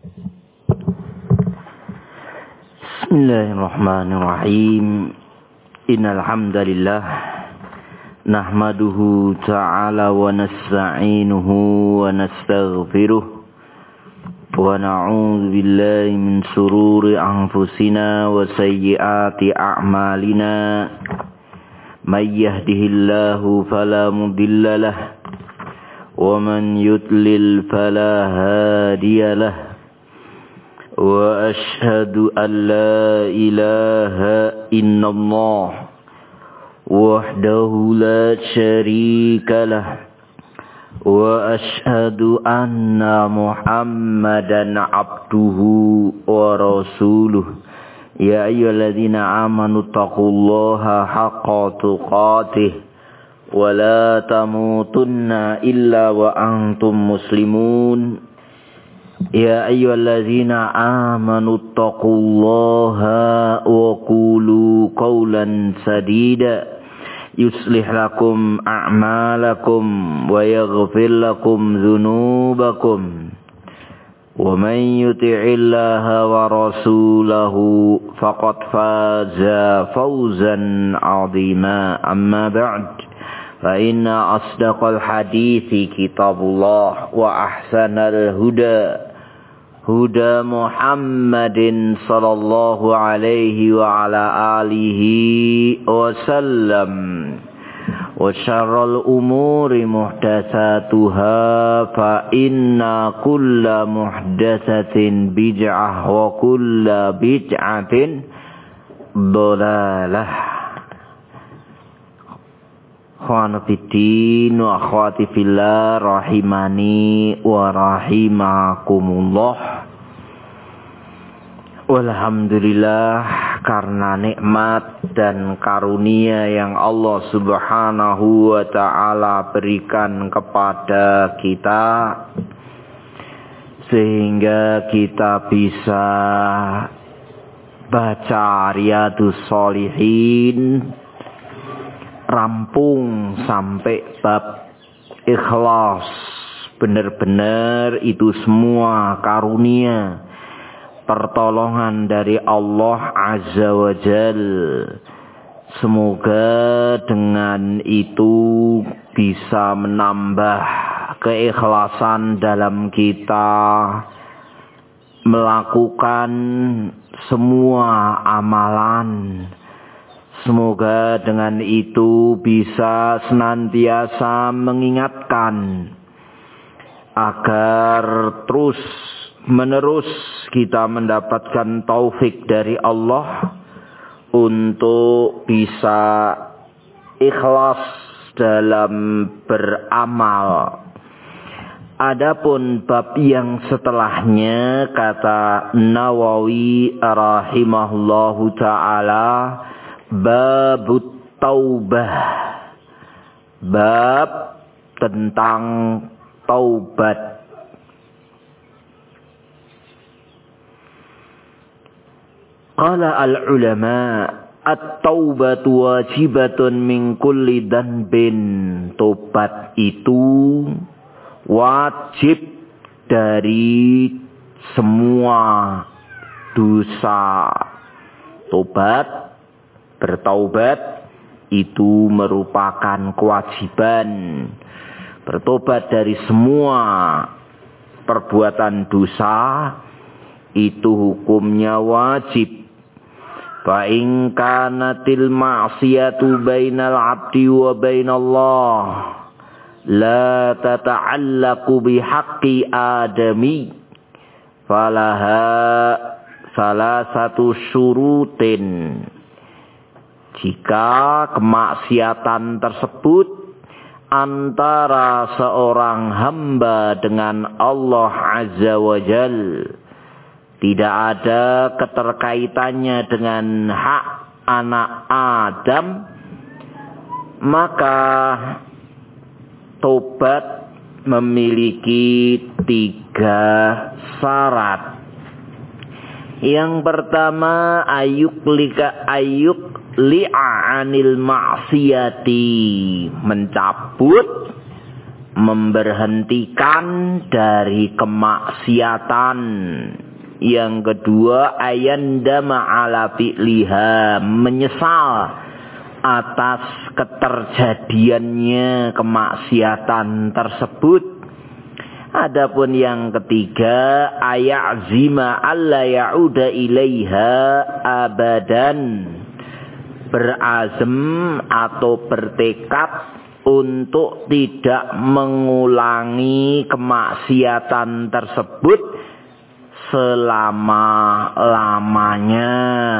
Bismillahirrahmanirrahim. Innal hamdalillah nahmaduhu ta'ala wa nasta'inuhu wa nastaghfiruh wa na'udzu billahi min shururi anfusina wa sayyiati a'malina. May yahdihillahu fala mudilla lahu wa man yudlil fala hadiya lahu. Wa ashhadu an la ilaha illallah wahdahu la syarika lah wa ashhadu anna Muhammadan abduhu wa rasuluh. Ya ayyuhalladzina amanu taqullaha haqqa tuqatih wa la tamutunna illa wa antum muslimun. Ya ayyuhalladzina amanu taqullaha wa qulu qawlan sadida yuslih lakum a'malakum wa yaghfir lakum dhunubakum wa man yuti'illaha wa rasulahu faqad faza fawzan 'azima. Amma ba'd, fa inna asdaqal hadithi kitabullah wa ahsanal huda Muhammadin sallallahu alaihi wa ala alihi wa sallam, wa syarrul umuri muhdatsatuha, fa inna kulla muhdatsatin bid'ah wa kulla bid'atin dhalalah. Khawanu fiddin wa akhwati fillah rahimani wa rahimakumullah. Walhamdulillah, karena nikmat dan karunia yang Allah subhanahu wa ta'ala berikan kepada kita, sehingga kita bisa baca Riyadhus Shalihin rampung sampai bab ikhlas. Benar-benar itu semua karunia, pertolongan dari Allah Azza wa Jal. Semoga dengan itu bisa menambah keikhlasan dalam kita melakukan semua amalan. Semoga dengan itu bisa senantiasa mengingatkan agar terus menerus kita mendapatkan taufik dari Allah untuk bisa ikhlas dalam beramal. Adapun bab yang setelahnya, kata Nawawi rahimahullahu ta'ala, babut taubah, bab tentang taubat. Qala al-ulama at-taubatu wajibatun min kulli dhanbin. Taubat itu wajib dari semua dosa. Bertaubat itu merupakan kewajiban. Bertobat dari semua perbuatan dosa itu hukumnya wajib. Fa in kanatil ma'siyatu bainal 'abdi wa bainallah la tata'allaqu bihaqqi adami falaha salasatu syurutin. Jika kemaksiatan tersebut antara seorang hamba dengan Allah Azza wa Jal, tidak ada keterkaitannya dengan hak anak Adam, maka tobat memiliki 3 syarat. Yang pertama, ayuk li'anil ma'siyati, mencabut memberhentikan dari kemaksiatan. Yang kedua, ayandama ala fi'liha, menyesal atas keterjadiannya kemaksiatan tersebut. Adapun yang ketiga, ayazima alla ya'uda ilaiha abadan, berazam atau bertekad untuk tidak mengulangi kemaksiatan tersebut selama-lamanya.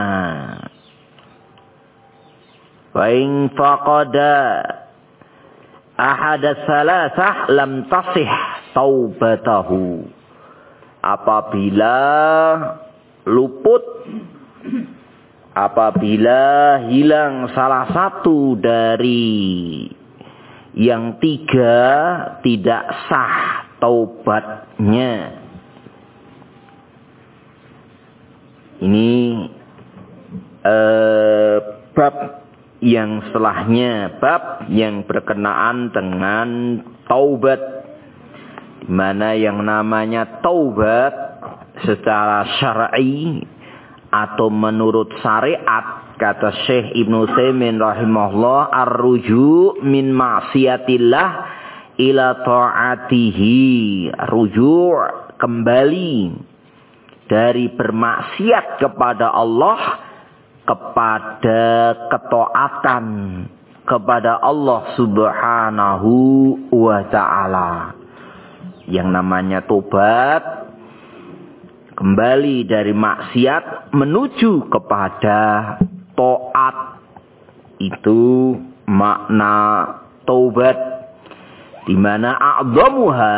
Wa in faqada ahad salasah lam tasih taubatahu. Apabila luput, apabila hilang salah satu dari yang tiga, tidak sah taubatnya. Ini bab yang setelahnya, bab yang berkenaan dengan taubat, di mana yang namanya taubat secara syar'i atau menurut syariat, kata Syekh Ibnu Utsaimin rahimahullah, ar-ruju' min ma'siyatillah ila ta'atihi, ruju' kembali dari bermaksiat kepada Allah kepada ketaatan kepada Allah Subhanahu wa ta'ala. Yang namanya tobat, kembali dari maksiat menuju kepada taat, itu makna taubat. Di mana a'dhamuha,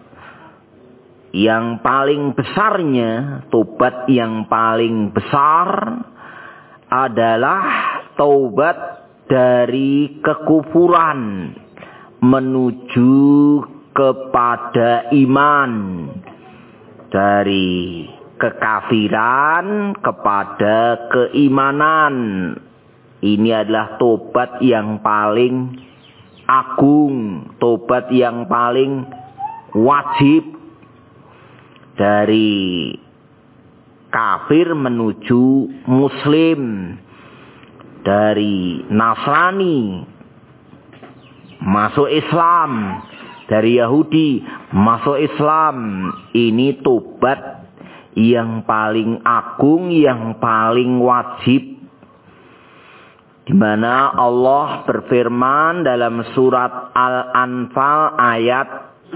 yang paling besarnya, tobat yang paling besar adalah taubat dari kekufuran menuju kepada iman, dari kekafiran kepada keimanan. Ini adalah tobat yang paling agung, tobat yang paling wajib, dari kafir menuju muslim, dari Nasrani masuk Islam, dari Yahudi masuk Islam. Ini tobat yang paling agung, yang paling wajib, di mana Allah berfirman dalam surat Al-Anfal ayat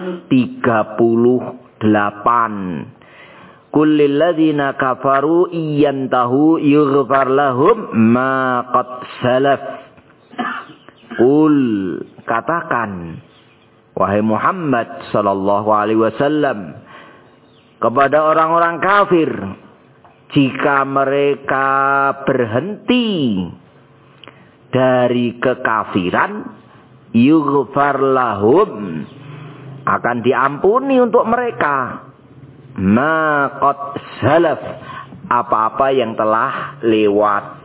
38. Kullil ladzina kafaru iyantahu yughfar lahum ma qad salaf. Qul, katakan wahai Muhammad sallallahu alaihi wasallam kepada orang-orang kafir, jika mereka berhenti dari kekafiran, yughfar lahum, akan diampuni untuk mereka ma qad salaf, apa-apa yang telah lewat.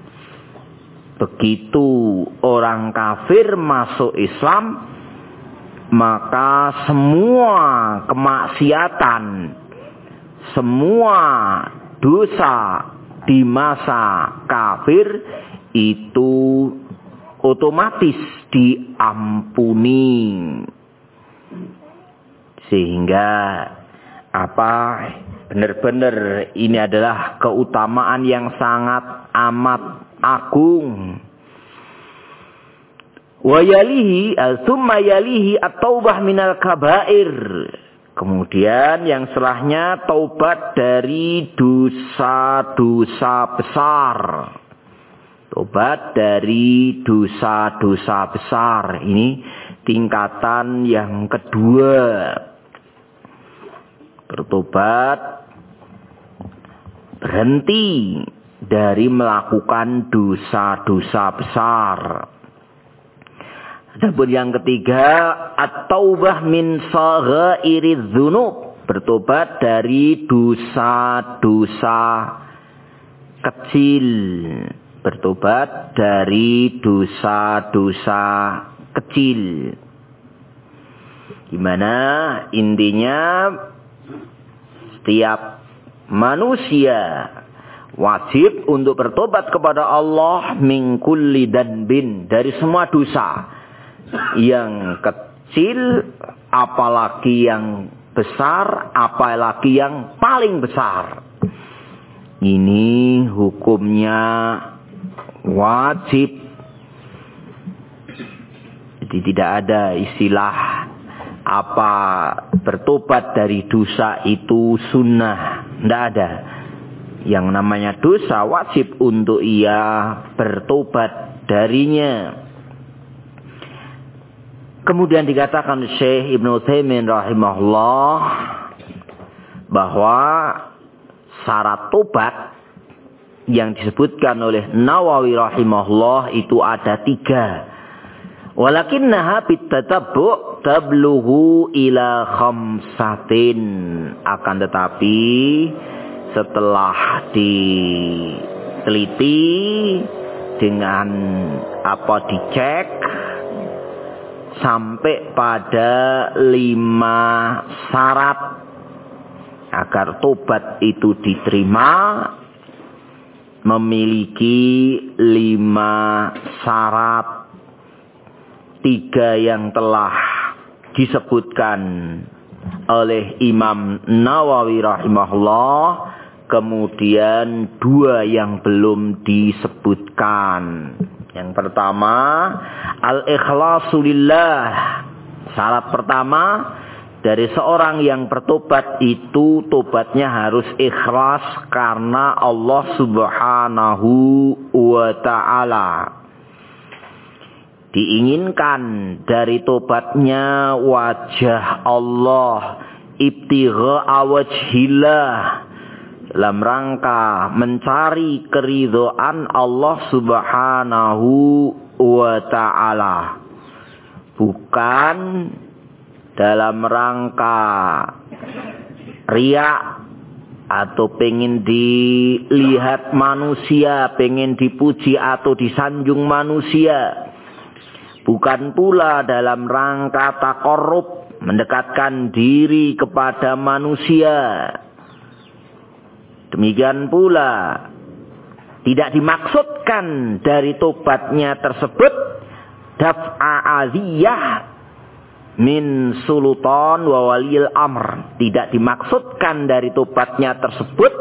Begitu orang kafir masuk Islam, maka semua kemaksiatan, semua dosa di masa kafir itu otomatis diampuni. Sehingga benar-benar ini adalah keutamaan yang sangat amat agung. Wa yalihi tsumma yalihi at-taubah minal kabair. Kemudian yang setelahnya taubat dari dosa-dosa besar. Tobat dari dosa-dosa besar. Ini tingkatan yang kedua. Bertobat, berhenti dari melakukan dosa-dosa besar. Adapun yang ketiga, at-taubah min saghairiz dzunub, bertobat dari dosa-dosa kecil. Bertobat dari dosa-dosa kecil. Di mana intinya setiap manusia wajib untuk bertobat kepada Allah min kulli danbin, dari semua dosa yang kecil apalagi yang besar, apalagi yang paling besar. Ini hukumnya wajib. Jadi tidak ada istilah apa bertobat dari dosa itu sunnah. Tidak ada. Yang namanya dosa wajib untuk ia bertobat darinya. Kemudian dikatakan Syekh Ibnu Utsaimin rahimahullah bahwa syarat tobat yang disebutkan oleh Nawawi rahimahullah itu ada 3. Walakinnaha bitatabbu' tablughu ila 5. Akan tetapi setelah diteliti dengan dicek sampai pada 5 syarat agar tobat itu diterima, memiliki 5 syarat. 3 yang telah disebutkan oleh Imam Nawawi rahimahullah, kemudian 2 yang belum disebutkan. Yang pertama, al-ikhlasu lillah. Syarat pertama dari seorang yang bertobat itu tobatnya harus ikhlas karena Allah Subhanahu wa ta'ala. Diinginkan dari tobatnya wajah Allah, ibtigha'a wajhillah, dalam rangka mencari keridhaan Allah Subhanahu wa ta'ala. Bukan dalam rangka riya atau pengen dilihat manusia, pengen dipuji atau disanjung manusia. Bukan pula dalam rangka taqarrub, mendekatkan diri kepada manusia. Demikian pula tidak dimaksudkan dari tobatnya tersebut daf'a aziyah min sultan wa walil amr. Tidak dimaksudkan dari tobatnya tersebut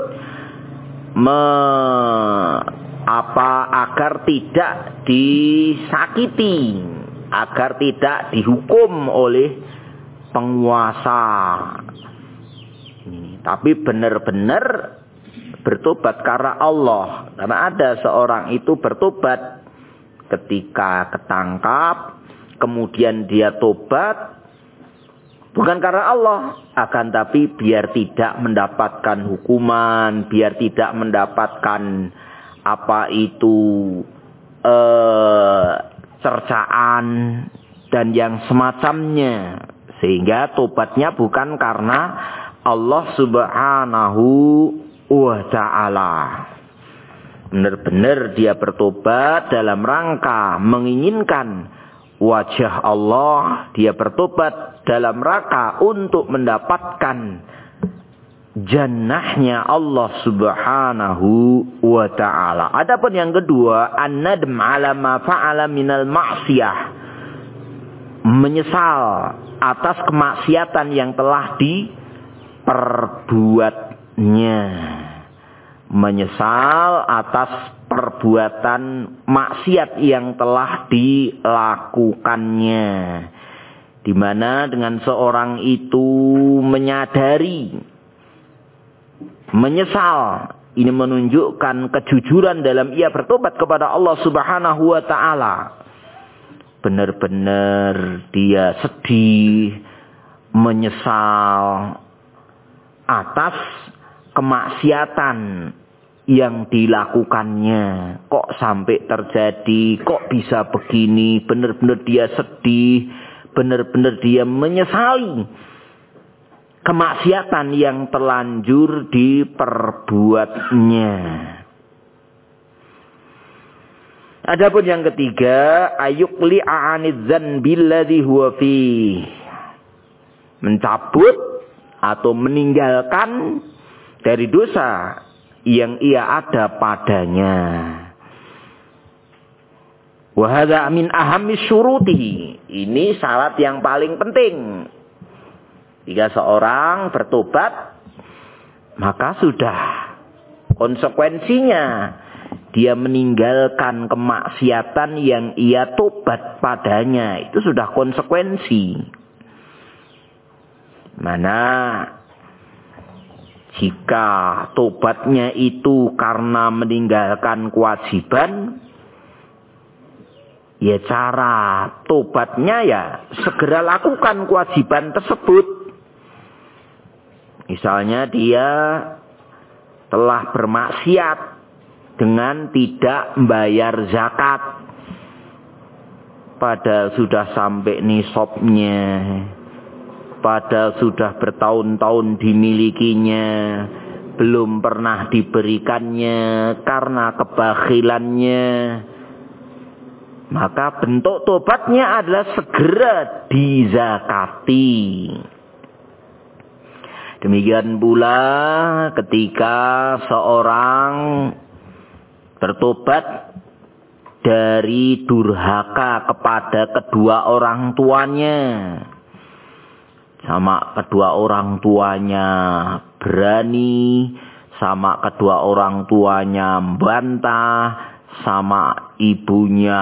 agar tidak disakiti, agar tidak dihukum oleh penguasa. Tapi benar-benar bertobat karena Allah. Karena ada seorang itu bertobat ketika ketangkap, kemudian dia tobat bukan karena Allah, akan tapi biar tidak mendapatkan hukuman, biar tidak mendapatkan cercaan dan yang semacamnya. Sehingga tobatnya bukan karena Allah Subhanahu wa ta'ala. Benar-benar dia bertobat dalam rangka menginginkan wajah Allah. Dia bertobat dalam rangka untuk mendapatkan jannahnya Allah Subhanahu wa ta'ala. Adapun yang kedua, an-nadm ala ma fa'ala minal ma'siyah. Menyesal atas kemaksiatan yang telah diperbuatnya. Menyesal atas perbuatan maksiat yang telah dilakukannya. Di mana dengan seorang itu menyadari, menyesal, ini menunjukkan kejujuran dalam ia bertobat kepada Allah Subhanahu wa ta'ala. Benar-benar dia sedih, menyesal atas kemaksiatan yang dilakukannya. Kok sampai terjadi, kok bisa begini. Benar-benar dia sedih, benar-benar dia menyesali kemaksiatan yang terlanjur diperbuatnya. Adapun yang ketiga, ayuqli'a 'anidz dzanbil ladzi huwa fi. mencabut atau meninggalkan dari dosa yang ia ada padanya. Wa hadza min ahammi syurutihi. Ini syarat yang paling penting. Jika seorang bertobat, maka sudah konsekuensinya dia meninggalkan kemaksiatan yang ia tobat padanya. Itu sudah konsekuensi. Mana jika tobatnya itu karena meninggalkan kewajiban, ya cara tobatnya ya segera lakukan kewajiban tersebut. Misalnya dia telah bermaksiat dengan tidak membayar zakat, padahal sudah sampai nisabnya, padahal sudah bertahun-tahun dimilikinya, belum pernah diberikannya karena kebakhilannya. Maka bentuk tobatnya adalah segera dizakati. Demikian pula ketika seorang bertobat dari durhaka kepada kedua orang tuanya. Sama kedua orang tuanya berani, sama kedua orang tuanya membantah, sama ibunya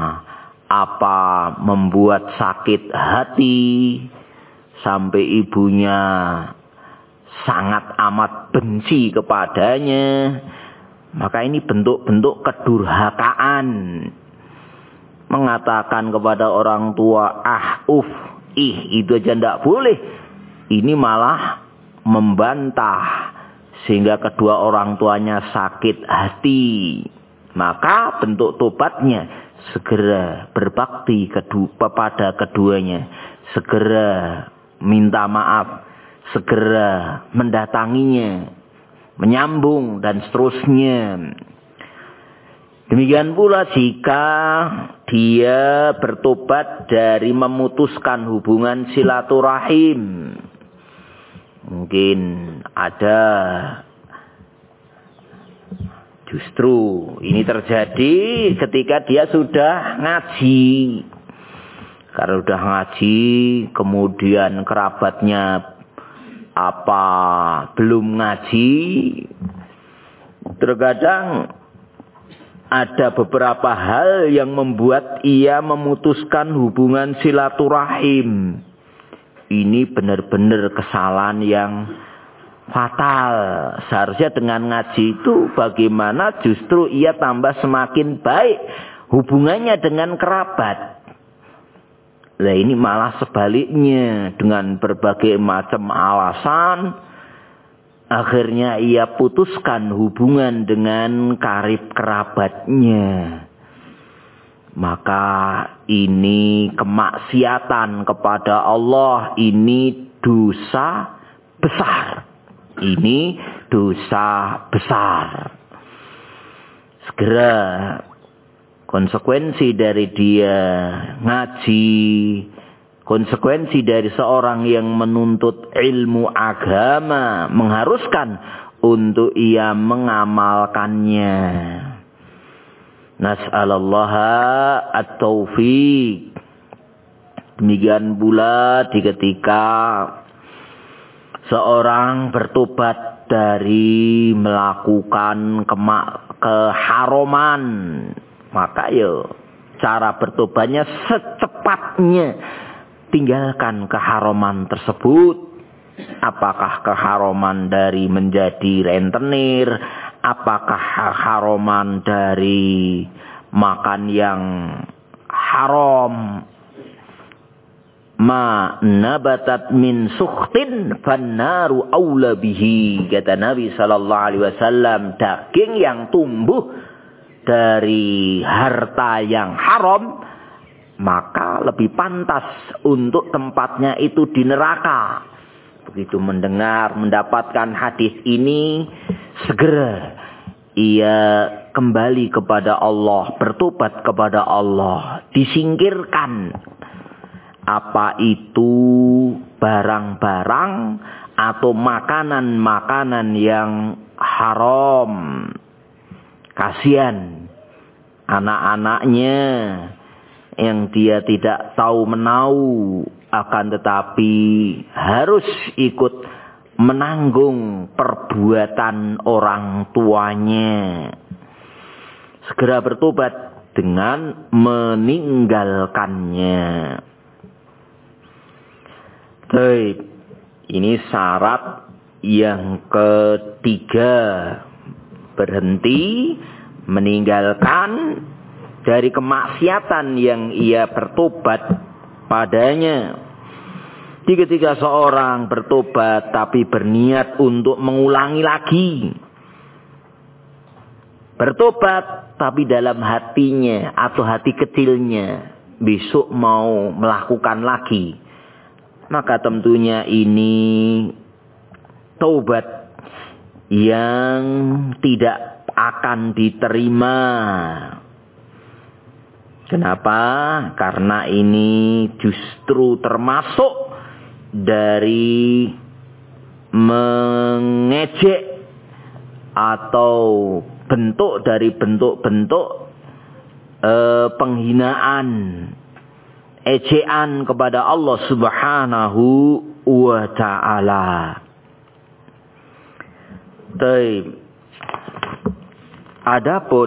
membuat sakit hati, sampai ibunya sangat amat benci kepadanya. Maka ini bentuk-bentuk kedurhakaan. Mengatakan kepada orang tua, itu aja tidak boleh. Ini malah membantah sehingga kedua orang tuanya sakit hati. Maka bentuk tobatnya segera berbakti kepada keduanya, segera minta maaf, segera mendatanginya, menyambung dan seterusnya. Demikian pula jika dia bertobat dari memutuskan hubungan silaturahim. Mungkin ada justru ini terjadi ketika dia sudah ngaji. Karena sudah ngaji, kemudian kerabatnya belum ngaji. Terkadang ada beberapa hal yang membuat ia memutuskan hubungan silaturahim. Ini benar-benar kesalahan yang fatal. Seharusnya dengan ngaji itu bagaimana justru ia tambah semakin baik hubungannya dengan kerabat. Nah ini malah sebaliknya, dengan berbagai macam alasan akhirnya ia putuskan hubungan dengan karib kerabatnya. Maka ini kemaksiatan kepada Allah, ini dosa besar. Ini dosa besar. Segera konsekuensi dari dia ngaji, konsekuensi dari seorang yang menuntut ilmu agama mengharuskan untuk ia mengamalkannya. Nas'alallaha at-taufiq. Demikian pula ketika seorang bertobat dari melakukan keharaman, maka cara bertobatnya secepatnya tinggalkan keharaman tersebut. Apakah keharaman dari menjadi rentenir, apakah keharaman dari makan yang haram. Ma nabatat min sukhtin fannaru aula bihi, kata Nabi sallallahu alaihi wasallam, daging yang tumbuh dari harta yang haram maka lebih pantas untuk tempatnya itu di neraka. Begitu mendapatkan hadis ini, segera ia kembali kepada Allah, bertobat kepada Allah, disingkirkan apa itu barang-barang atau makanan-makanan yang haram. Kasihan anak-anaknya yang dia tidak tahu menau, akan tetapi harus ikut menanggung perbuatan orang tuanya. Segera bertobat dengan meninggalkannya. Baik, ini syarat yang ketiga. Berhenti, meninggalkan dari kemaksiatan yang ia bertobat padanya. Ketika seorang bertobat tapi berniat untuk mengulangi lagi. Bertobat tapi dalam hatinya atau hati kecilnya besok mau melakukan lagi. Maka tentunya ini taubat yang tidak akan diterima. Kenapa? Karena ini justru termasuk dari mengejek atau bentuk dari bentuk-bentuk penghinaan, ejekan kepada Allah Subhanahu wa ta'ala. Adapun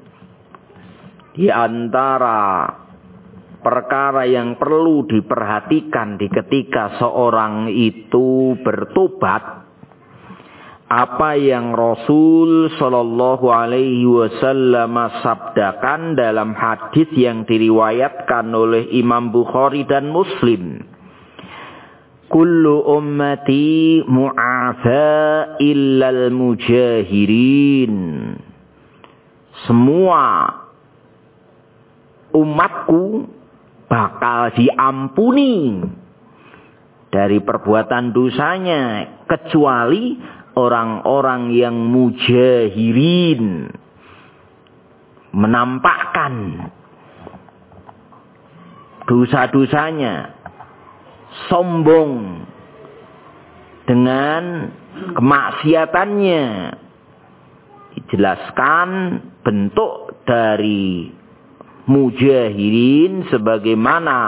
di antara perkara yang perlu diperhatikan di ketika seorang itu bertobat, apa yang Rasul Shallallahu Alaihi Wasallam sabdakan dalam hadis yang diriwayatkan oleh Imam Bukhari dan Muslim. Kullu ummati mu'afa illal mujahirin. Semua umatku bakal diampuni dari perbuatan dosanya kecuali orang-orang yang mujahirin, menampakkan dosa-dosanya, sombong dengan kemaksiatannya. Dijelaskan bentuk dari mujahirin sebagaimana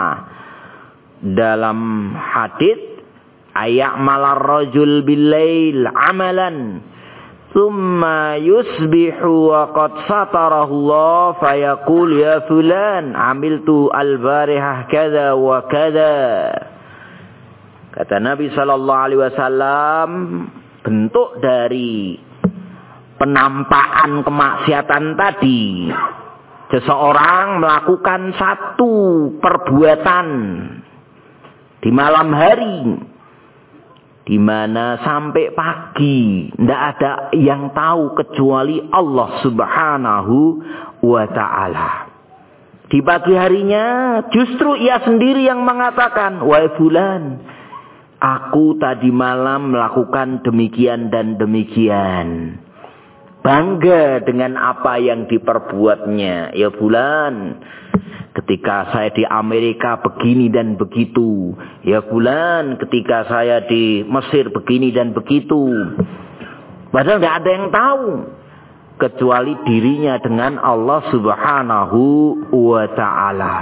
dalam hadits, ay'amalar rajul bil-lail amalan thumma yusbihu wa qad satarahu Allah fayaqul ya fulan amiltu al-barihah kadza wa kadza. Kata Nabi sallallahu alaihi wasallam, bentuk dari penampakan kemaksiatan tadi, seseorang melakukan satu perbuatan di malam hari, di mana sampai pagi tidak ada yang tahu kecuali Allah Subhanahu wa ta'ala. Di pagi harinya justru ia sendiri yang mengatakan, wahai fulan, aku tadi malam melakukan demikian dan demikian. Bangga dengan apa yang diperbuatnya. Ya fulan, ketika saya di Amerika begini dan begitu. Ya fulan, ketika saya di Mesir begini dan begitu. Padahal tidak ada yang tahu kecuali dirinya dengan Allah Subhanahu wa ta'ala.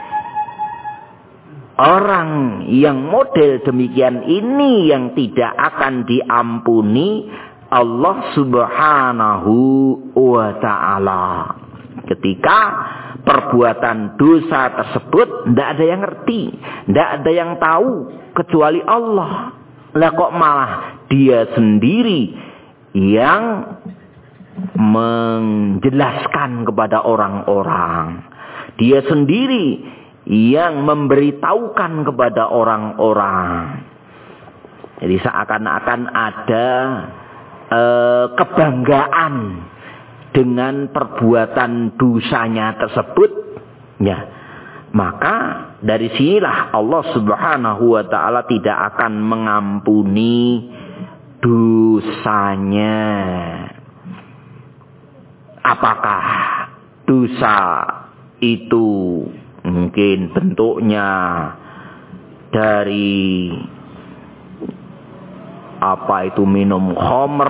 Orang yang model demikian ini yang tidak akan diampuni Allah Subhanahu wa ta'ala. Ketika perbuatan dosa tersebut tidak ada yang ngerti, tidak ada yang tahu kecuali Allah. Lah kok malah dia sendiri yang menjelaskan kepada orang-orang. Dia sendiri yang memberitahukan kepada orang-orang. Jadi seakan-akan ada kebanggaan dengan perbuatan dosanya tersebut, ya, maka dari sinilah Allah Subhanahu wa ta'ala tidak akan mengampuni dosanya. Apakah dosa itu mungkin bentuknya dari minum khamr,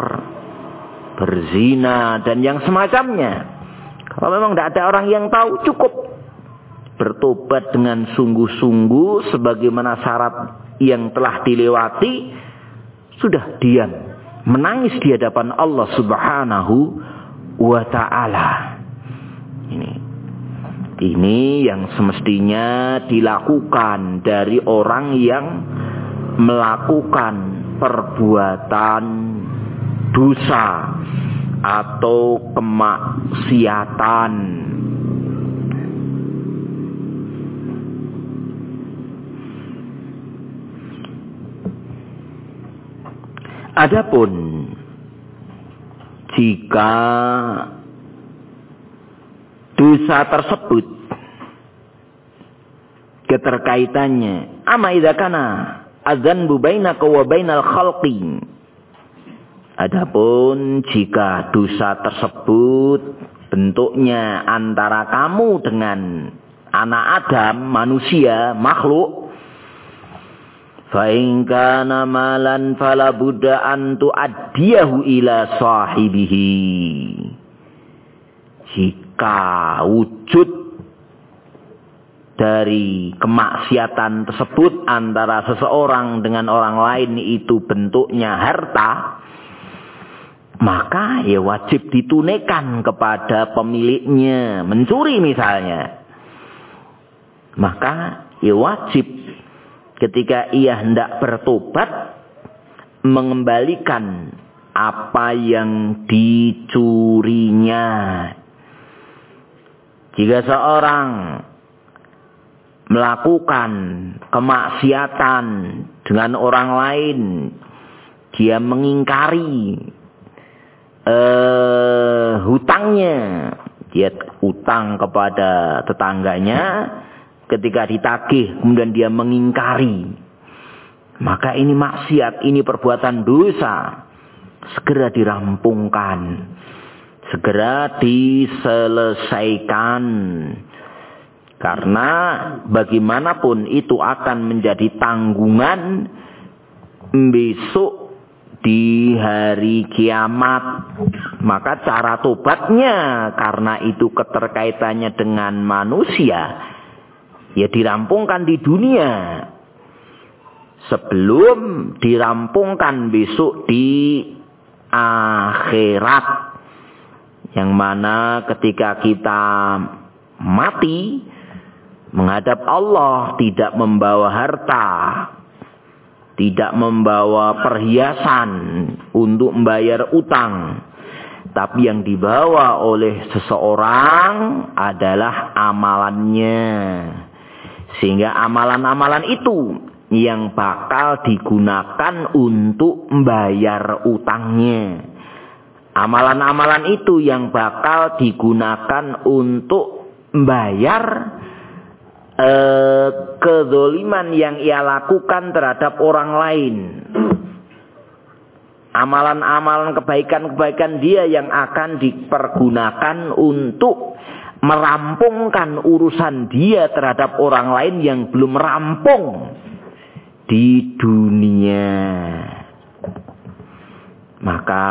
berzina dan yang semacamnya. Kalau memang tidak ada orang yang tahu, cukup bertobat dengan sungguh-sungguh sebagaimana syarat yang telah dilewati, sudah diam, menangis di hadapan Allah Subhanahu wa ta'ala. Ini yang semestinya dilakukan dari orang yang melakukan perbuatan dosa atau kemaksiatan. Adapun jika dosa tersebut keterkaitannya ama idza kana adzanbu bainaka wa bainal khalqi. Adapun jika dosa tersebut bentuknya antara kamu dengan anak Adam, manusia, makhluk, fa in kana malan fala budda an tu'addiyahu ila sahibihi. Jika wujud dari kemaksiatan tersebut antara seseorang dengan orang lain itu bentuknya harta, maka ya wajib ditunaikan kepada pemiliknya. Mencuri misalnya, maka ya wajib ketika ia hendak bertobat mengembalikan apa yang dicurinya. Jika seorang melakukan kemaksiatan dengan orang lain, dia mengingkari hutangnya, dia utang kepada tetangganya, ketika ditagih kemudian dia mengingkari, maka ini maksiat, ini perbuatan dosa. Segera dirampungkan, segera diselesaikan, karena bagaimanapun itu akan menjadi tanggungan besok di hari kiamat. Maka cara tobatnya, karena itu keterkaitannya dengan manusia, ya dirampungkan di dunia sebelum dirampungkan besok di akhirat, yang mana ketika kita mati menghadap Allah tidak membawa harta, tidak membawa perhiasan untuk membayar utang, tapi yang dibawa oleh seseorang adalah amalannya. Sehingga amalan-amalan itu yang bakal digunakan untuk membayar utangnya. Amalan-amalan itu yang bakal digunakan untuk membayar kezaliman yang ia lakukan terhadap orang lain. Amalan-amalan kebaikan-kebaikan dia yang akan dipergunakan untuk merampungkan urusan dia terhadap orang lain yang belum rampung di dunia. Maka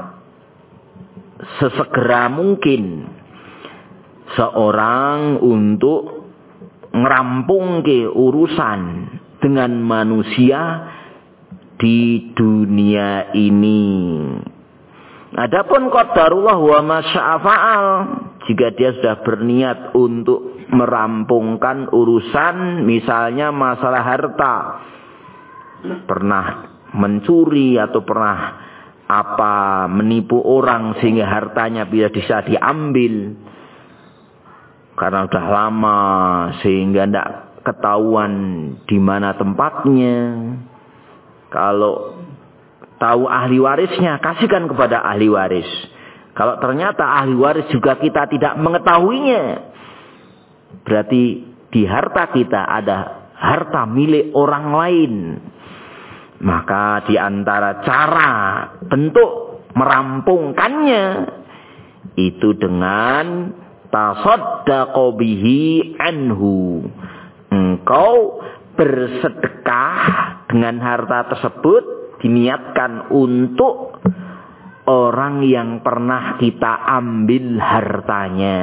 sesegera mungkin seorang untuk merampungke urusan dengan manusia di dunia ini. Adapun qadarullah wa masya'a fa'al, jika dia sudah berniat untuk merampungkan urusan, misalnya masalah harta, pernah mencuri atau pernah menipu orang sehingga hartanya bisa diambil karena sudah lama sehingga tidak ketahuan di mana tempatnya. Kalau tahu ahli warisnya, kasihkan kepada ahli waris. Kalau ternyata ahli waris juga kita tidak mengetahuinya, berarti di harta kita ada harta milik orang lain. Maka di antara cara bentuk merampungkannya itu dengan tasaddaqu bihi anhu. Engkau bersedekah dengan harta tersebut diniatkan untuk orang yang pernah kita ambil hartanya.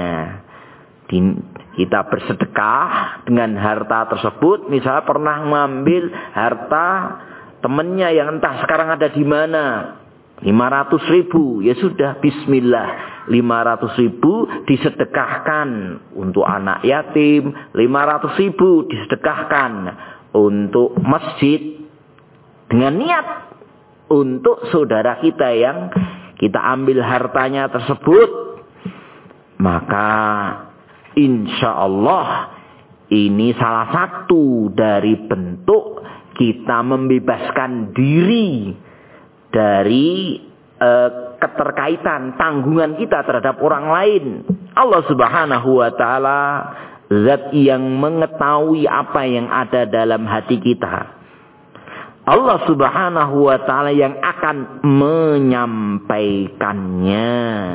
Kita bersedekah dengan harta tersebut, misalnya pernah mengambil harta temannya yang entah sekarang ada di mana, 500.000, ya sudah, bismillah, 500.000 disedekahkan untuk anak yatim, 500.000 disedekahkan untuk masjid, dengan niat untuk saudara kita yang kita ambil hartanya tersebut. Maka insya Allah ini salah satu dari bentuk kita membebaskan diri dari keterkaitan tanggungan kita terhadap orang lain. Allah Subhanahu wa taala zat yang mengetahui apa yang ada dalam hati kita. Allah Subhanahu wa taala yang akan menyampaikannya.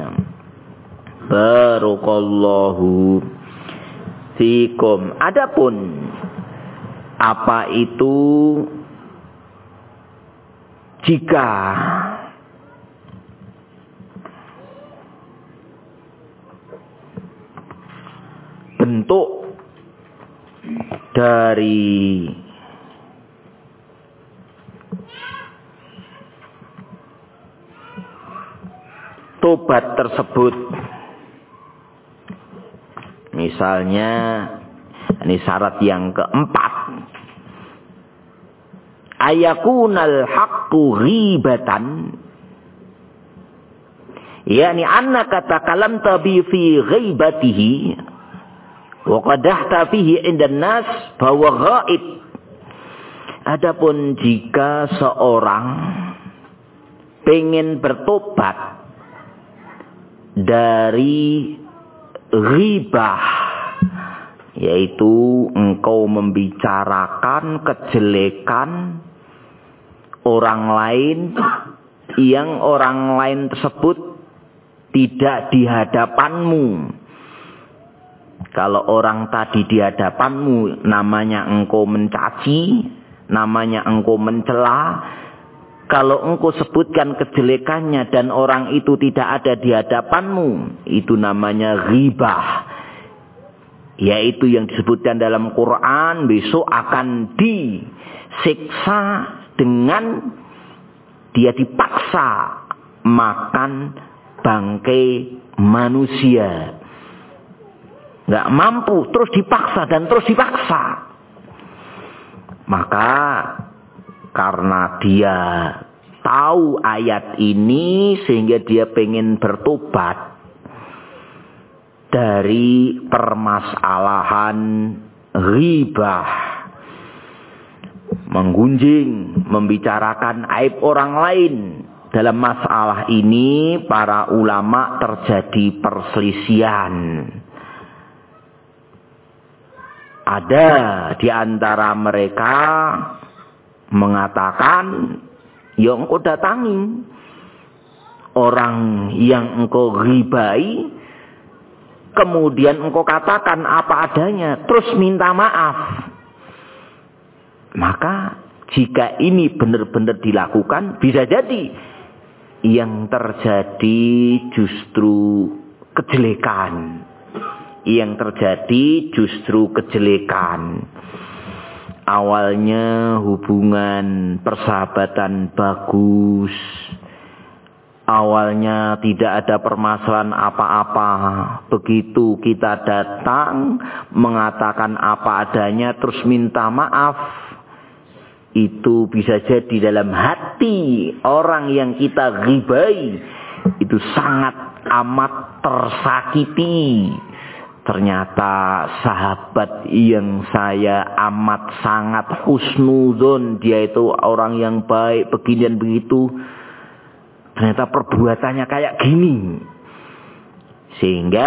Barakallahu fikum. Adapun apa itu jika bentuk dari tobat tersebut, misalnya ini syarat yang keempat, ayakunal haqqu ghibatan, yakni annaka takalamta bi fi ghibatihi wa qadahta fihi indan nas bahwa ghaib. Adapun jika seorang pengen bertobat dari ghibah, yaitu engkau membicarakan kejelekan orang lain yang orang lain tersebut tidak di hadapanmu. Kalau orang tadi di hadapanmu, namanya engkau mencaci, namanya engkau mencela. Kalau engkau sebutkan kejelekannya dan orang itu tidak ada di hadapanmu, itu namanya ghibah. Yaitu yang disebutkan dalam Quran, besok akan disiksa dengan dia dipaksa makan bangkai manusia. Nggak mampu, terus dipaksa dan terus dipaksa. Maka karena dia tahu ayat ini sehingga dia pengen bertobat dari permasalahan ghibah, menggunjing, membicarakan aib orang lain. Dalam masalah ini para ulama terjadi perselisihan. Ada di antara mereka mengatakan, ya engkau datangi orang yang engkau ghibai, kemudian engkau katakan apa adanya, terus minta maaf. Maka jika ini benar-benar dilakukan, bisa jadi yang terjadi justru kejelekan. Yang terjadi justru kejelekan. Awalnya hubungan persahabatan bagus. Awalnya tidak ada permasalahan apa-apa. Begitu kita datang mengatakan apa adanya terus minta maaf. Itu bisa jadi dalam hati orang yang kita ghibai itu sangat amat tersakiti. Ternyata sahabat yang saya amat sangat husnudzon, dia itu orang yang baik, begini dan begitu. Ternyata perbuatannya kayak gini. Sehingga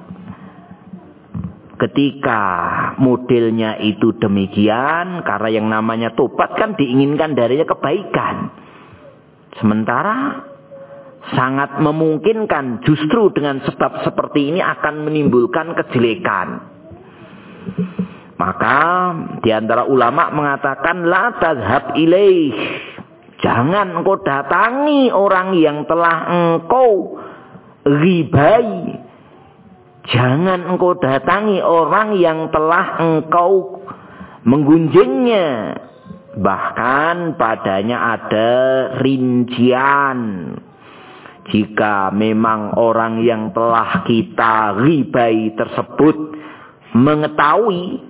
ketika modelnya itu demikian, karena yang namanya tobat kan diinginkan darinya kebaikan. Sementara sangat memungkinkan justru dengan sebab seperti ini akan menimbulkan kejelekan. Maka di antara ulama mengatakan la tadhhab ilaih. Jangan engkau datangi orang yang telah engkau ghibai. Jangan engkau datangi orang yang telah engkau menggunjingnya. Bahkan padanya ada rincian. Jika memang orang yang telah kita ghibai tersebut mengetahui,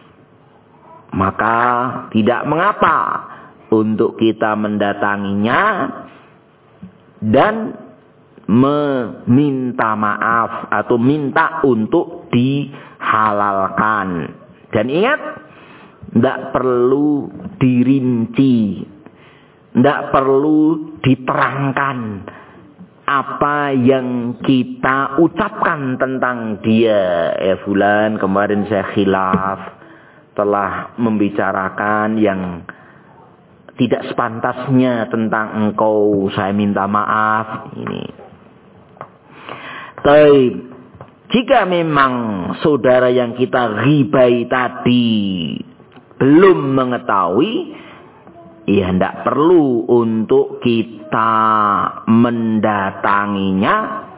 maka tidak mengapa untuk kita mendatanginya dan meminta maaf atau minta untuk dihalalkan. Dan ingat, tidak perlu dirinci, tidak perlu diterangkan apa yang kita ucapkan tentang dia. Fulan, kemarin saya khilaf, telah membicarakan yang tidak sepantasnya tentang engkau, saya minta maaf. Ini. Baik, jika memang saudara yang kita ghibai tadi belum mengetahui, ya tidak perlu untuk kita mendatanginya,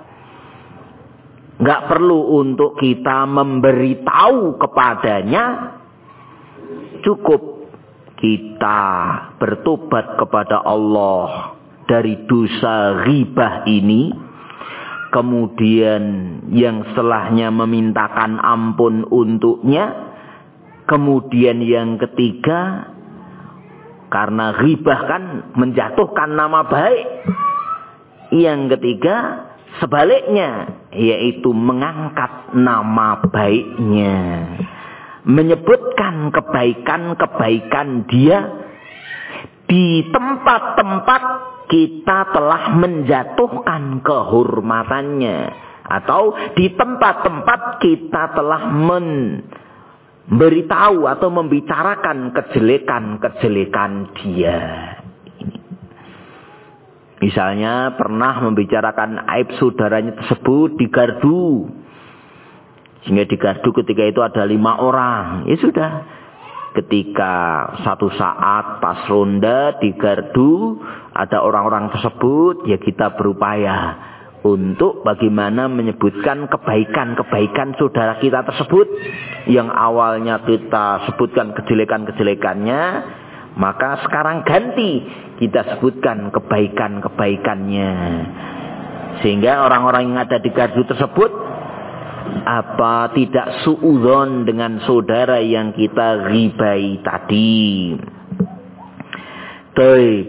nggak perlu untuk kita memberitahu kepadanya. Cukup kita bertobat kepada Allah dari dosa ghibah ini. Kemudian yang setelahnya memintakan ampun untuknya. Kemudian yang ketiga, karena ghibah kan menjatuhkan nama baik. Yang ketiga, sebaliknya, yaitu mengangkat nama baiknya. Menyebutkan kebaikan-kebaikan dia di tempat-tempat kita telah menjatuhkan kehormatannya, atau di tempat-tempat kita telah memberitahu atau membicarakan kejelekan-kejelekan dia. Misalnya pernah membicarakan aib saudaranya tersebut di gardu. Sehingga di gardu ketika itu ada 5 orang. Ya sudah. Ketika satu saat pas ronda di gardu ada orang-orang tersebut, ya kita berupaya untuk bagaimana menyebutkan kebaikan-kebaikan saudara kita tersebut. Yang awalnya kita sebutkan kejelekan-kejelekannya, maka sekarang ganti kita sebutkan kebaikan-kebaikannya. Sehingga orang-orang yang ada di gardu tersebut tidak suudzon dengan saudara yang kita ghibai tadi. Baik.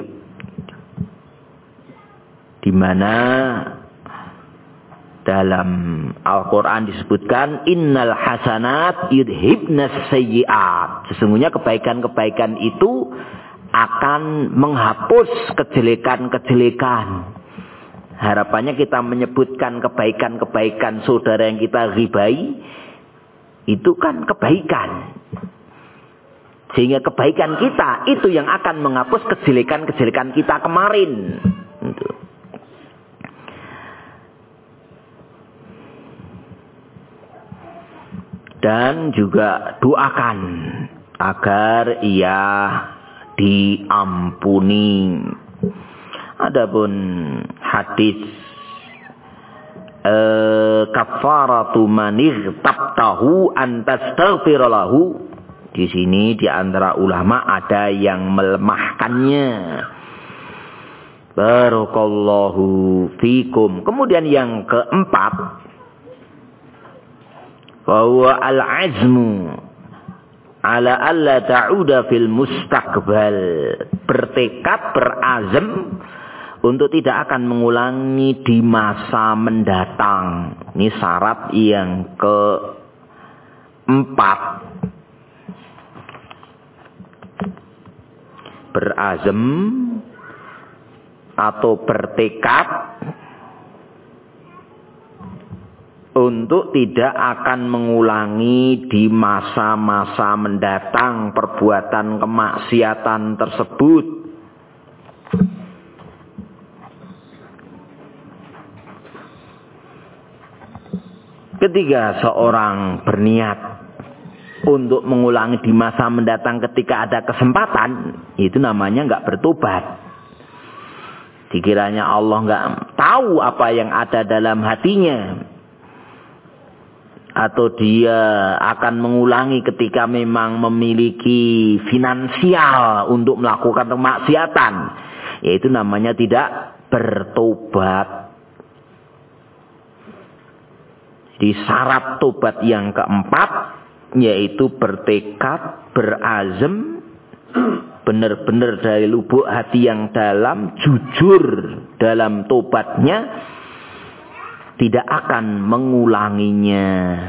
Di mana dalam Al-Quran disebutkan innal hasanat yudhibnas sayyiat. Sesungguhnya kebaikan-kebaikan itu akan menghapus kejelekan-kejelekan. Harapannya kita menyebutkan kebaikan-kebaikan saudara yang kita ghibai, itu kan kebaikan. Sehingga kebaikan kita itu yang akan menghapus kejelekan-kejelekan kita kemarin. Dan juga doakan agar ia diampuni. Adapun hadis kafaratu manir tabtahu antastaghfir lahu, di sini di antara ulama ada yang melemahkannya. Barakallahu fikum. Kemudian yang keempat, bahwa al-azmu ala alla ta'uda fil mustaqbal, bertekad, berazam untuk tidak akan mengulangi di masa mendatang. Ini syarat yang keempat. Berazam atau bertekad untuk tidak akan mengulangi di masa-masa mendatang perbuatan kemaksiatan tersebut. Ketika seorang berniat untuk mengulangi di masa mendatang ketika ada kesempatan, itu namanya nggak bertobat. Dikiranya Allah nggak tahu apa yang ada dalam hatinya, atau dia akan mengulangi ketika memang memiliki finansial untuk melakukan kemaksiatan, yaitu namanya tidak bertobat. Di syarat tobat yang keempat, yaitu bertekad, berazam, benar-benar dari lubuk hati yang dalam, jujur dalam tobatnya, tidak akan mengulanginya.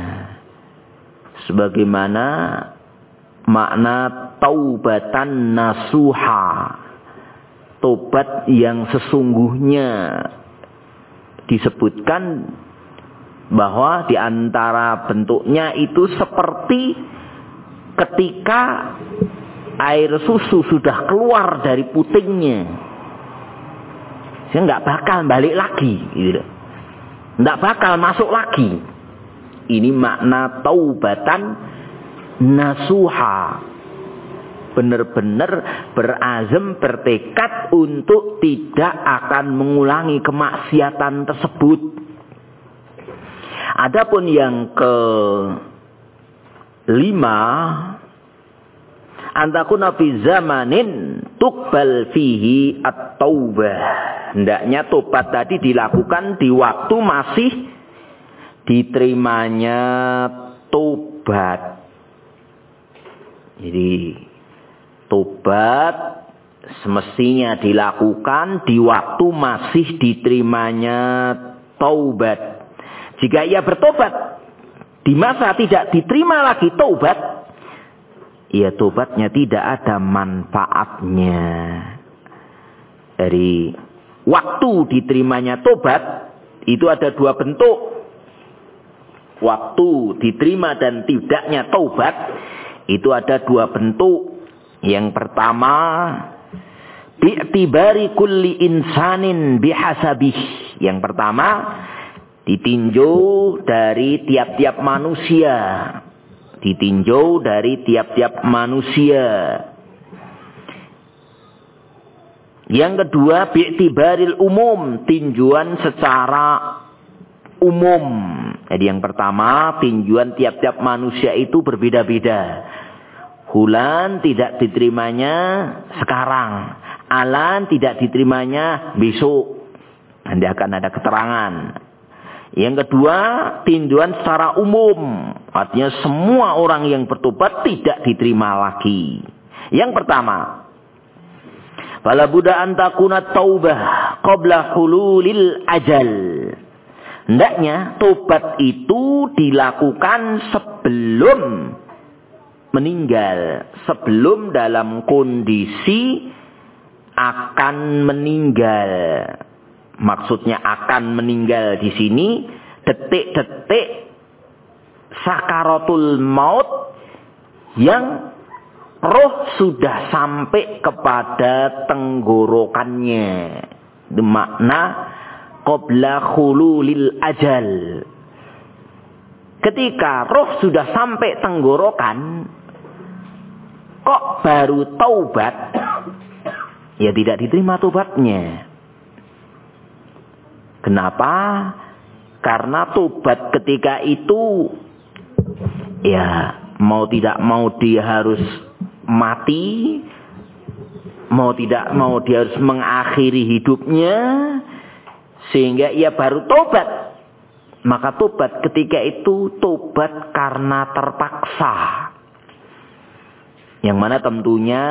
Sebagaimana makna taubatan nasuha, tobat yang sesungguhnya, disebutkan bahwa di antara bentuknya itu seperti ketika air susu sudah keluar dari putingnya, dia nggak bakal balik lagi, gitu. Nggak bakal masuk lagi. Ini makna taubatan nasuha, benar-benar berazam, bertekad untuk tidak akan mengulangi kemaksiatan tersebut. Adapun yang kelima, antakuna fi zamanin tuqbal fihi at-taubah. Hendaknya tobat tadi dilakukan di waktu masih diterimanya tobat. Jadi tobat semestinya dilakukan di waktu masih diterimanya taubat. Jika ia bertobat di masa tidak diterima lagi taubat, ya tobatnya tidak ada manfaatnya. Dari waktu diterimanya tobat itu ada dua bentuk. Waktu diterima dan tidaknya taubat itu ada dua bentuk. Yang pertama, bi'tibari kulli insanin bihasabih. Yang pertama, ditinjau dari tiap-tiap manusia. Ditinjau dari tiap-tiap manusia. Yang kedua, bi'tibaril umum, tinjuan secara umum. Jadi yang pertama, tinjuan tiap-tiap manusia itu berbeda-beda. Hulan tidak diterimanya sekarang, alan tidak diterimanya besok. Nanti akan ada keterangan. Yang kedua, tinjuan secara umum. Artinya semua orang yang bertobat tidak diterima lagi. Yang pertama, fala budda an takuna taubah qabla hululil ajal. Hendaknya tobat itu dilakukan sebelum meninggal, sebelum dalam kondisi akan meninggal. Maksudnya akan meninggal di sini detik-detik sakaratul maut yang roh sudah sampai kepada tenggorokannya. Itu makna qabla khululil ajal. Ketika roh sudah sampai tenggorokan, kok baru taubat, ya tidak diterima taubatnya. Kenapa? Karena tobat ketika itu, ya mau tidak mau dia harus mati, mau tidak mau dia harus mengakhiri hidupnya, sehingga ia baru tobat. Maka tobat ketika itu tobat karena terpaksa. Yang mana tentunya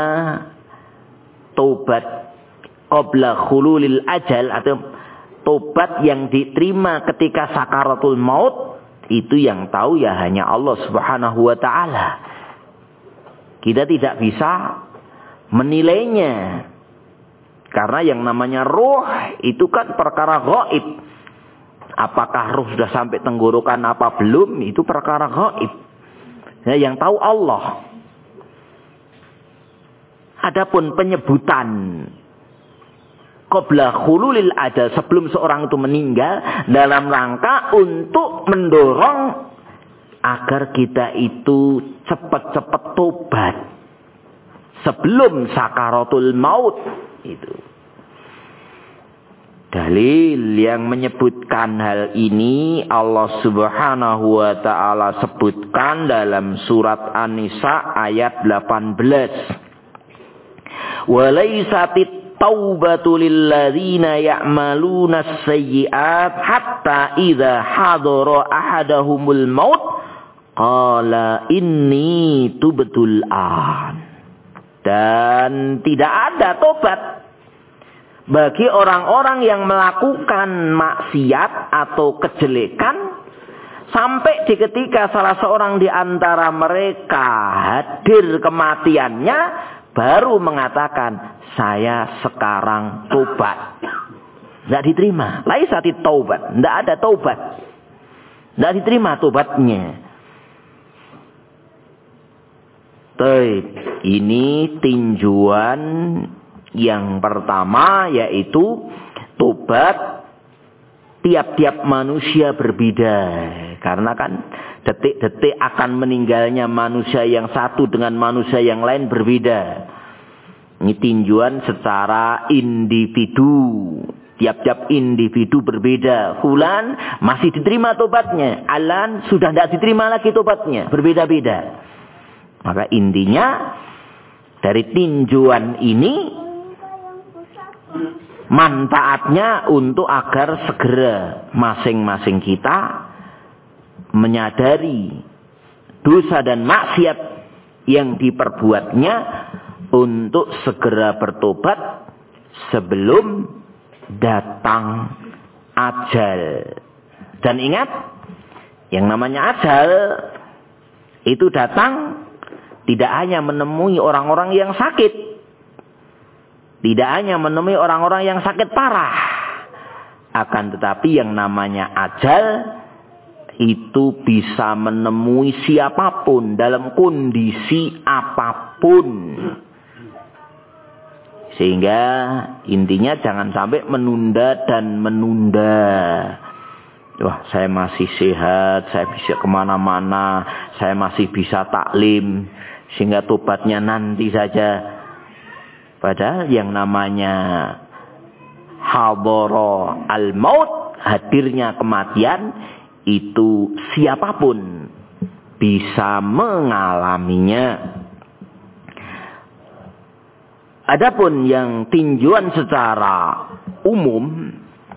tobat qabla khululil ajal atau tobat yang diterima ketika sakaratul maut, itu yang tahu ya hanya Allah Subhanahu wa ta'ala. Kita tidak bisa menilainya. Karena yang namanya roh itu kan perkara gaib. Apakah roh sudah sampai tenggorokan apa belum, itu perkara gaib. Ya, yang tahu Allah. Adapun penyebutan qabla khululil ajal, sebelum seorang itu meninggal, dalam rangka untuk mendorong agar kita itu cepat-cepat tobat sebelum sakaratul maut itu. Dalil yang menyebutkan hal ini Allah Subhanahu wa taala sebutkan dalam surat An-Nisa ayat 18. Walaisatit taubatu lilladzina ya'maluna as-sayyi'at hatta idza hadara ahadahumul maut qala inni tubtul an. Dan tidak ada tobat bagi orang-orang yang melakukan maksiat atau kejelekan sampai di ketika salah seorang di antara mereka hadir kematiannya baru mengatakan saya sekarang tobat. Tidak diterima. Laisatit taubat. Tidak ada tobat. Tidak diterima tobatnya. Ini tinjauan yang pertama, yaitu tobat tiap-tiap manusia berbeda. Karena kan detik-detik akan meninggalnya manusia yang satu dengan manusia yang lain berbeda. Ini tinjauan secara individu. Tiap-tiap individu berbeda. Fulan masih diterima tobatnya. Alan sudah tidak diterima lagi tobatnya. Berbeda-beda. Maka intinya dari tinjauan ini manfaatnya untuk agar segera masing-masing kita menyadari dosa dan maksiat yang diperbuatnya untuk segera bertobat sebelum datang ajal. Dan ingat, yang namanya ajal itu datang tidak hanya menemui orang-orang yang sakit. Tidak hanya menemui orang-orang yang sakit parah. Akan tetapi yang namanya ajal itu bisa menemui siapapun dalam kondisi apapun. Sehingga intinya jangan sampai menunda dan menunda. Wah, saya masih sehat, saya bisa kemana-mana, saya masih bisa taklim, sehingga tobatnya nanti saja. Padahal yang namanya hadara al-maut, hadirnya kematian, itu siapapun bisa mengalaminya. Adapun yang tinjauan secara umum,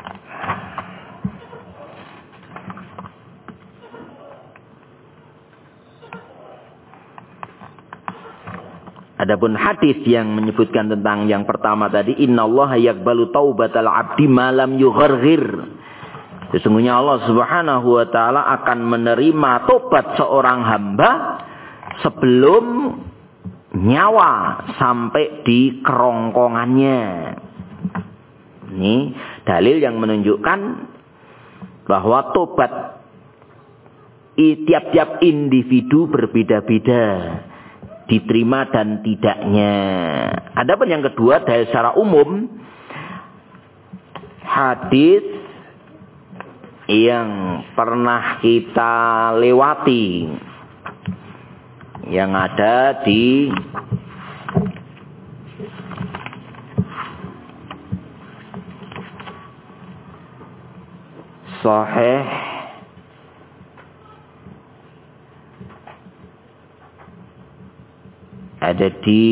adapun hadis yang menyebutkan tentang yang pertama tadi, innallaha yaqbalu taubatal abdi ma lam yugharghir. Sesungguhnya Allah Subhanahu wa taala akan menerima tobat seorang hamba sebelum nyawa sampai di kerongkongannya. Ini dalil yang menunjukkan bahwa tobat tiap-tiap individu berbeda-beda, diterima dan tidaknya. Adapun yang kedua, dalil secara umum, hadis yang pernah kita lewati, yang ada di Sahih ada di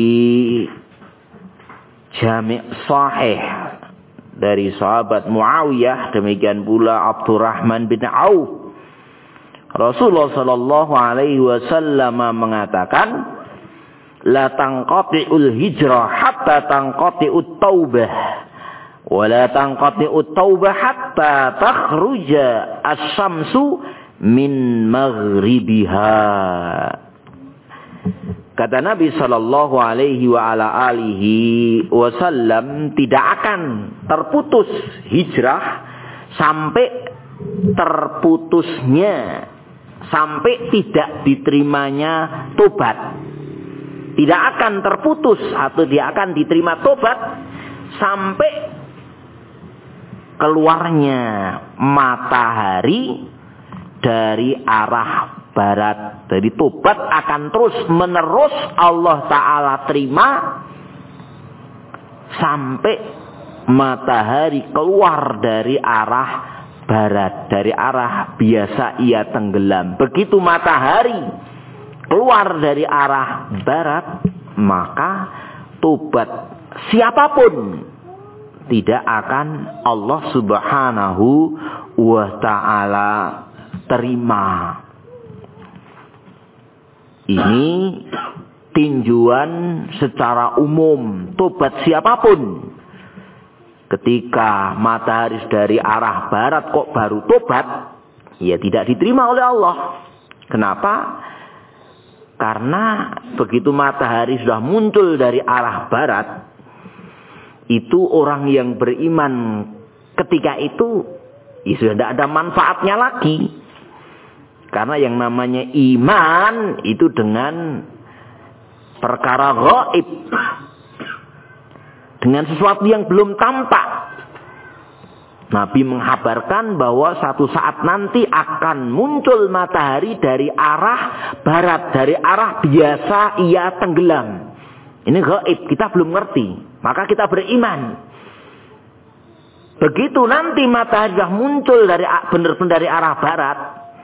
Jami' Sahih dari sahabat Muawiyah, demikian pula Abdurrahman bin Auf. Rasulullah sallallahu alaihi wasallam mengatakan, la tanqati'ul hijrah hatta tanqati'ut taubah, wa la tanqati'ut taubah hatta takhruja asy-syamsu min maghribiha. Kata Nabi sallallahu alaihi wa ala alihi wasallam, tidak akan terputus hijrah sampai terputusnya, sampai tidak diterimanya tobat. Tidak akan terputus atau tidak akan diterima tobat sampai keluarnya matahari dari arah barat. Jadi tobat akan terus menerus Allah Ta'ala terima sampai matahari keluar dari arah barat, dari arah biasa ia tenggelam. Begitu matahari keluar dari arah barat, maka tobat siapapun tidak akan Allah Subhanahu wa Ta'ala terima. Ini tinjauan secara umum. Tobat siapapun, ketika matahari dari arah barat kok baru tobat, ya tidak diterima oleh Allah. Kenapa? Karena begitu matahari sudah muncul dari arah barat, itu orang yang beriman ketika itu ya sudah tidak ada manfaatnya lagi. Karena yang namanya iman itu dengan perkara gaib, dengan sesuatu yang belum tampak. Nabi menghabarkan bahwa satu saat nanti akan muncul matahari dari arah barat, dari arah biasa ia tenggelam. Ini gaib, kita belum ngerti. Maka kita beriman. Begitu nanti matahari sudah muncul dari benar-benar dari arah barat,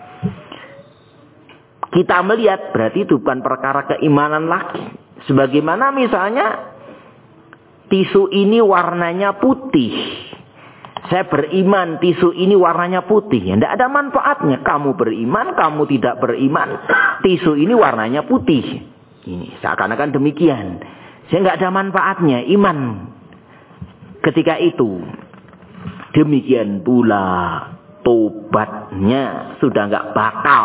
kita melihat, berarti itu bukan perkara keimanan lagi. Sebagaimana misalnya tisu ini warnanya putih. Saya beriman tisu ini warnanya putih. Ya, tidak ada manfaatnya. Kamu beriman, kamu tidak beriman, tisu ini warnanya putih. Ini seakan-akan demikian. Saya nggak ada manfaatnya iman ketika itu. Demikian pula tobatnya sudah nggak bakal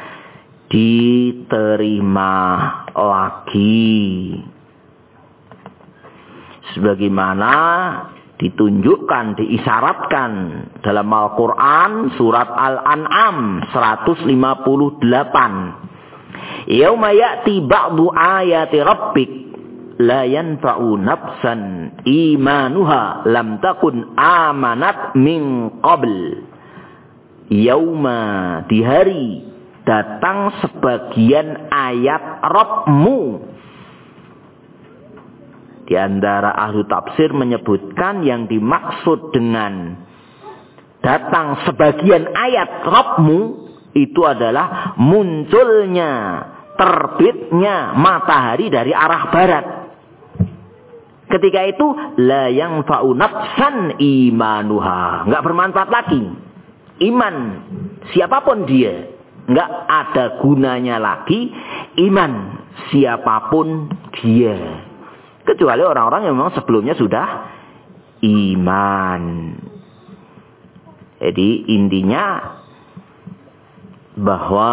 diterima lagi. Sebagaimana ditunjukkan, diisyaratkan dalam Al-Quran surat Al-An'am 158. Yauma ya'ti ba'du ayati rabbik la yanfa'u nafsan imanuha lam takun amanat min qabl. Yauma, di hari datang sebagian ayat Rabbmu. Di antara ahli tafsir menyebutkan yang dimaksud dengan datang sebagian ayat Rabbmu itu adalah munculnya, terbitnya matahari dari arah barat. Ketika itu la yanfa'u nafsan imanuha, enggak bermanfaat lagi iman siapapun dia. Enggak ada gunanya lagi iman siapapun dia. Kecuali orang-orang yang memang sebelumnya sudah iman. Jadi intinya bahwa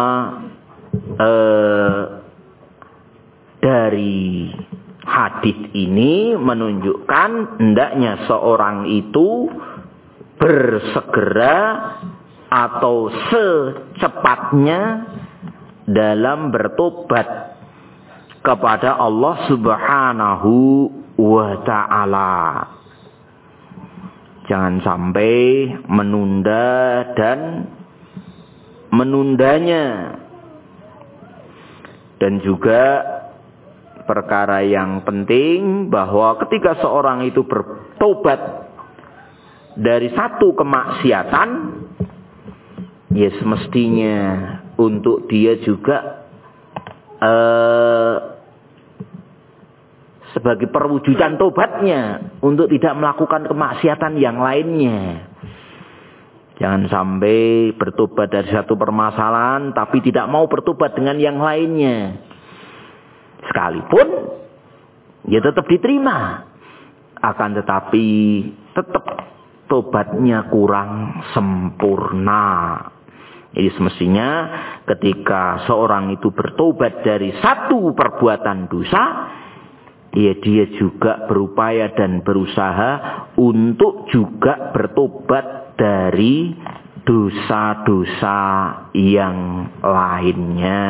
dari hadis ini menunjukkan hendaknya seorang itu bersegera atau secepatnya dalam bertobat kepada Allah Subhanahu wa Ta'ala. Jangan sampai menunda dan menundanya. Dan juga perkara yang penting bahwa ketika seorang itu bertobat dari satu kemaksiatan, ya semestinya untuk dia juga sebagai perwujudan tobatnya untuk tidak melakukan kemaksiatan yang lainnya. Jangan sampai bertobat dari satu permasalahan tapi tidak mau bertobat dengan yang lainnya. Sekalipun ya tetap diterima, akan tetapi tetap tobatnya kurang sempurna. Jadi semestinya ketika seorang itu bertobat dari satu perbuatan dosa, ya dia juga berupaya dan berusaha untuk juga bertobat dari dosa-dosa yang lainnya.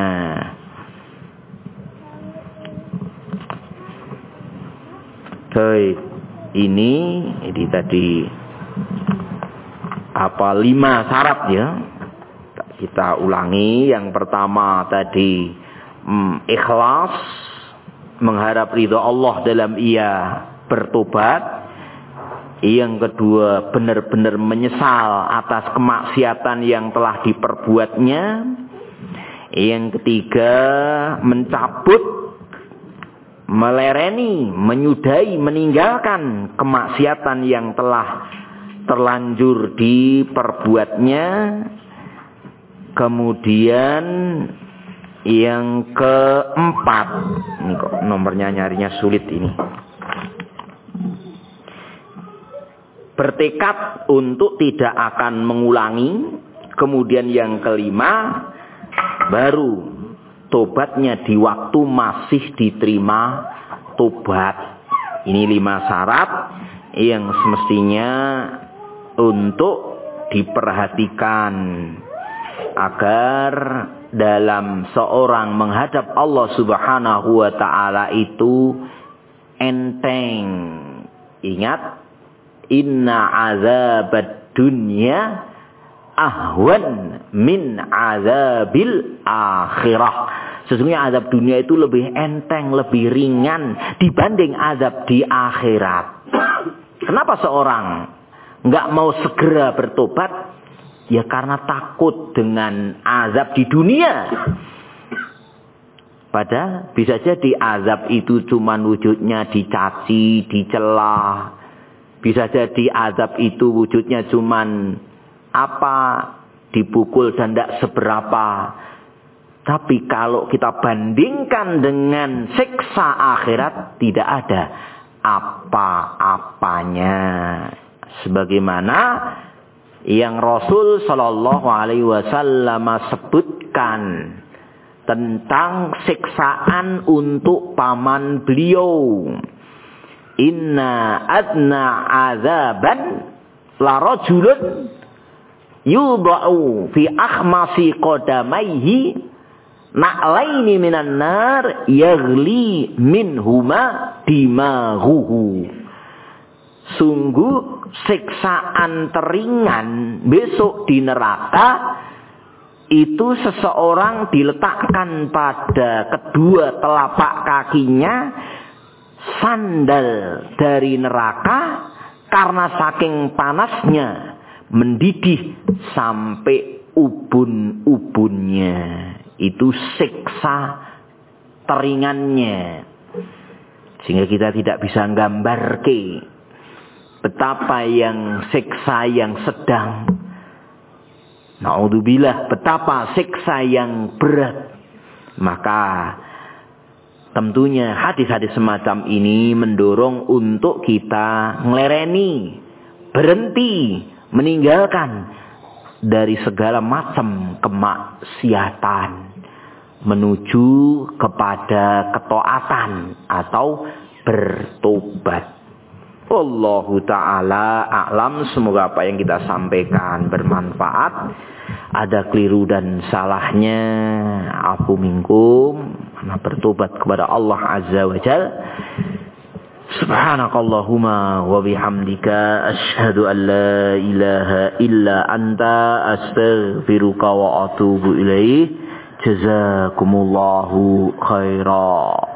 Baik, ini tadi 5 syarat ya. Kita ulangi, yang pertama tadi ikhlas, mengharap ridha Allah dalam ia bertobat. Yang kedua, benar-benar menyesal atas kemaksiatan yang telah diperbuatnya. Yang ketiga, mencabut, melereni, menyudahi, meninggalkan kemaksiatan yang telah terlanjur diperbuatnya. Kemudian yang keempat, ini kok nomornya nyarinya sulit ini. Bertekad untuk tidak akan mengulangi. Kemudian yang kelima, baru tobatnya di waktu masih diterima tobat. Ini 5 syarat yang semestinya untuk diperhatikan agar dalam seorang menghadap Allah Subhanahu wa ta'ala itu enteng. Ingat, inna azabad dunya ahwan min azabil akhirah. Sesungguhnya azab dunia itu lebih enteng, lebih ringan dibanding azab di akhirat. Kenapa seorang nggak mau segera bertobat? Ya karena takut dengan azab di dunia. Padahal bisa jadi azab itu cuma wujudnya dicaci, dicela. Bisa jadi azab itu wujudnya cuman dipukul dan tidak seberapa. Tapi kalau kita bandingkan dengan siksa akhirat, tidak ada apa-apanya. Sebagaimana yang Rasul Shallallahu Alaihi Wasallam sebutkan tentang siksaan untuk paman beliau. Inna adna azaban la rajulun yudha'u fi akhmasi qadamaihi na'laini minan nar yaghli minhuma dimaghuhu. Sungguh siksaan teringan besok di neraka itu seseorang diletakkan pada kedua telapak kakinya sandal dari neraka karena saking panasnya mendidih sampai ubun-ubunnya. Itu siksa teringannya. Sehingga kita tidak bisa nggambarke betapa yang siksa yang sedang. Naudzubillah, betapa siksa yang berat. Maka tentunya hadis-hadis semacam ini mendorong untuk kita ngelereni, berhenti, meninggalkan dari segala macam kemaksiatan menuju kepada ketaatan atau bertobat. Wallahu ta'ala a'lam. Semoga apa yang kita sampaikan bermanfaat. Ada keliru dan salahnya, afu minkum. Karena bertobat kepada Allah Azza wa Jal. Subhanakallahumma wa bihamdika asyhadu an la ilaha illa anta astaghfiruka wa atubu ilaih. Jazakumullahu khairan.